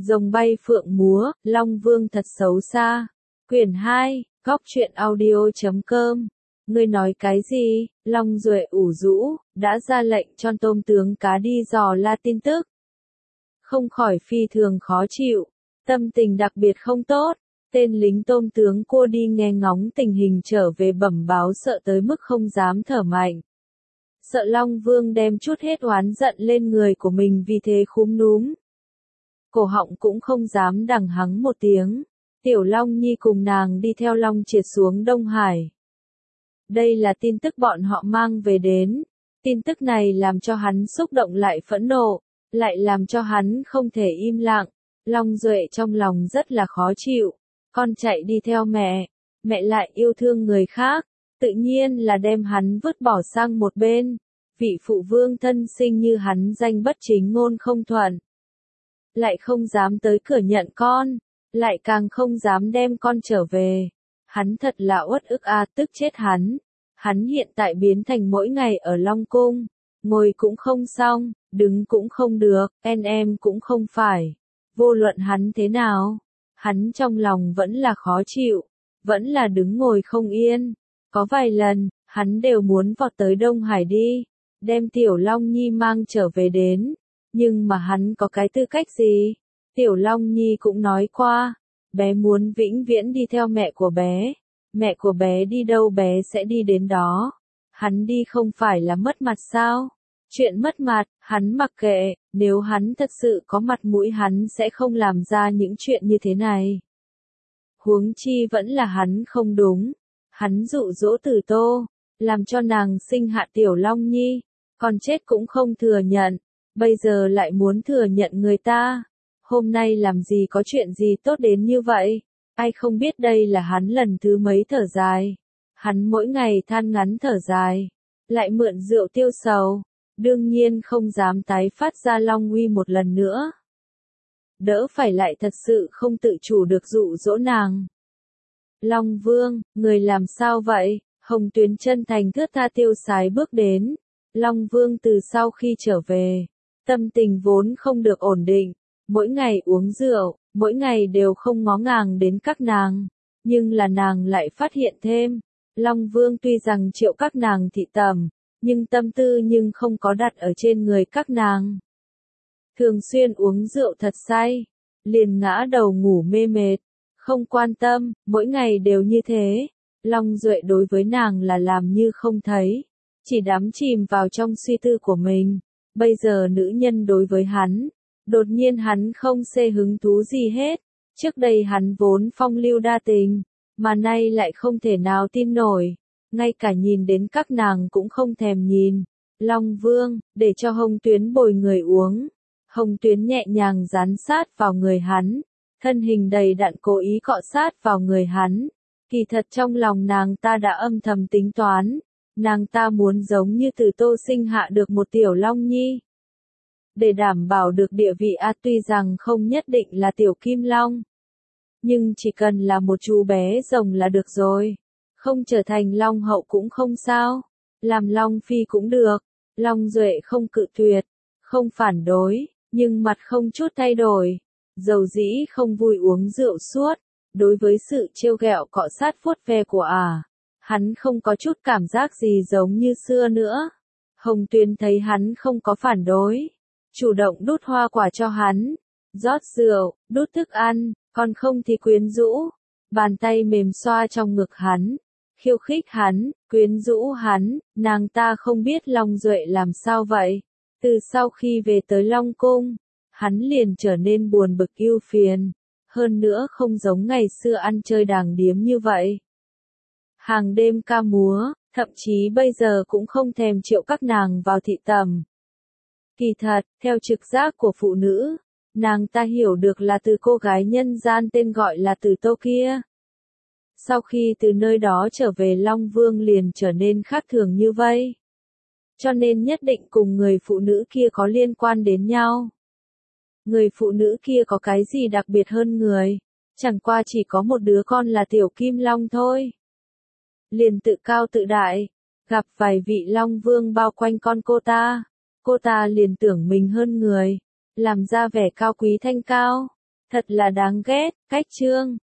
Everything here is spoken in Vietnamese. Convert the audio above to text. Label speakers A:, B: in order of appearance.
A: Rồng bay phượng múa, Long Vương thật xấu xa. Quyển 2, Góc truyện audio.com. Ngươi nói cái gì? Long Duệ ủ rũ, đã ra lệnh cho tôm tướng cá đi dò la tin tức. Không khỏi phi thường khó chịu, tâm tình đặc biệt không tốt. Tên lính tôm tướng cua đi nghe ngóng tình hình trở về bẩm báo sợ tới mức không dám thở mạnh. Sợ Long Vương đem chút hết oán giận lên người của mình vì thế khúm núm. Cổ họng cũng không dám đằng hắng một tiếng. Tiểu Long Nhi cùng nàng đi theo Long Triệt xuống Đông Hải. Đây là tin tức bọn họ mang về đến. Tin tức này làm cho hắn xúc động lại phẫn nộ, lại làm cho hắn không thể im lặng. Long Duệ trong lòng rất là khó chịu. Con chạy đi theo mẹ, mẹ lại yêu thương người khác, tự nhiên là đem hắn vứt bỏ sang một bên. Vị phụ vương thân sinh như hắn danh bất chính ngôn không thuận. Lại không dám tới cửa nhận con, lại càng không dám đem con trở về. Hắn thật là uất ức tức chết hắn. Hắn hiện tại biến thành mỗi ngày ở Long Cung, ngồi cũng không xong, đứng cũng không được, em cũng không phải. Vô luận hắn thế nào, hắn trong lòng vẫn là khó chịu, vẫn là đứng ngồi không yên. Có vài lần, hắn đều muốn vọt tới Đông Hải đi, đem Tiểu Long Nhi mang trở về đến. Nhưng mà hắn có cái tư cách gì? Tiểu Long Nhi cũng nói qua, bé muốn vĩnh viễn đi theo mẹ của bé. Mẹ của bé đi đâu bé sẽ đi đến đó. Hắn đi không phải là mất mặt sao? Chuyện mất mặt, hắn mặc kệ, nếu hắn thật sự có mặt mũi hắn sẽ không làm ra những chuyện như thế này. Huống chi vẫn là hắn không đúng. Hắn dụ dỗ Tử Tô, làm cho nàng sinh hạ Tiểu Long Nhi, còn chết cũng không thừa nhận. Bây giờ lại muốn thừa nhận người ta. Hôm nay làm gì có chuyện gì tốt đến như vậy? Ai không biết đây là hắn lần thứ mấy thở dài. Hắn mỗi ngày than ngắn thở dài, lại mượn rượu tiêu sầu, đương nhiên không dám tái phát ra long uy một lần nữa. Đỡ phải lại thật sự không tự chủ được dụ dỗ nàng. Long Vương, người làm sao vậy? Hồng Tuyến chân thành thướt tha tiêu sái bước đến. Long Vương từ sau khi trở về, tâm tình vốn không được ổn định, mỗi ngày uống rượu, mỗi ngày đều không ngó ngàng đến các nàng, nhưng là nàng lại phát hiện thêm, Long Vương tuy rằng triệu các nàng thị tầm, nhưng tâm tư nhưng không có đặt ở trên người các nàng. Thường xuyên uống rượu thật say, liền ngã đầu ngủ mê mệt, không quan tâm, mỗi ngày đều như thế. Long Duệ đối với nàng là làm như không thấy, chỉ đắm chìm vào trong suy tư của mình. Bây giờ nữ nhân đối với hắn, đột nhiên hắn không xê hứng thú gì hết. Trước đây hắn vốn phong lưu đa tình, mà nay lại không thể nào tin nổi. Ngay cả nhìn đến các nàng cũng không thèm nhìn. Long Vương, để cho Hồng Tuyến bồi người uống. Hồng Tuyến nhẹ nhàng dán sát vào người hắn. Thân hình đầy đặn cố ý cọ sát vào người hắn. Kỳ thật trong lòng nàng ta đã âm thầm tính toán. Nàng ta muốn giống như Tử Tô sinh hạ được một Tiểu Long Nhi. Để đảm bảo được địa vị tuy rằng không nhất định là Tiểu Kim Long. Nhưng chỉ cần là một chú bé rồng là được rồi. Không trở thành Long Hậu cũng không sao. Làm Long Phi cũng được. Long Duệ không cự tuyệt, không phản đối, nhưng mặt không chút thay đổi. Dầu dĩ không vui uống rượu suốt. Đối với sự trêu ghẹo cọ sát vuốt ve của hắn không có chút cảm giác gì giống như xưa nữa. Hồng Tuyến thấy hắn không có phản đối, chủ động đút hoa quả cho hắn, rót rượu, đút thức ăn, còn không thì quyến rũ, bàn tay mềm xoa trong ngực hắn, khiêu khích hắn, quyến rũ hắn. Nàng ta không biết Long Duệ làm sao vậy. Từ sau khi về tới Long Cung, hắn liền trở nên buồn bực ưu phiền, hơn nữa không giống ngày xưa ăn chơi đàng điếm như vậy. Hàng đêm ca múa, thậm chí bây giờ cũng không thèm triệu các nàng vào thị tầm. Kỳ thật, theo trực giác của phụ nữ, nàng ta hiểu được là từ cô gái nhân gian tên gọi là Tử Tô kia. Sau khi từ nơi đó trở về Long Vương liền trở nên khác thường như vậy. Cho nên nhất định cùng người phụ nữ kia có liên quan đến nhau. Người phụ nữ kia có cái gì đặc biệt hơn người, chẳng qua chỉ có một đứa con là Tiểu Kim Long thôi. Liền tự cao tự đại, gặp vài vị Long Vương bao quanh con cô ta liền tưởng mình hơn người, làm ra vẻ cao quý thanh cao. Thật là đáng ghét, cách chương.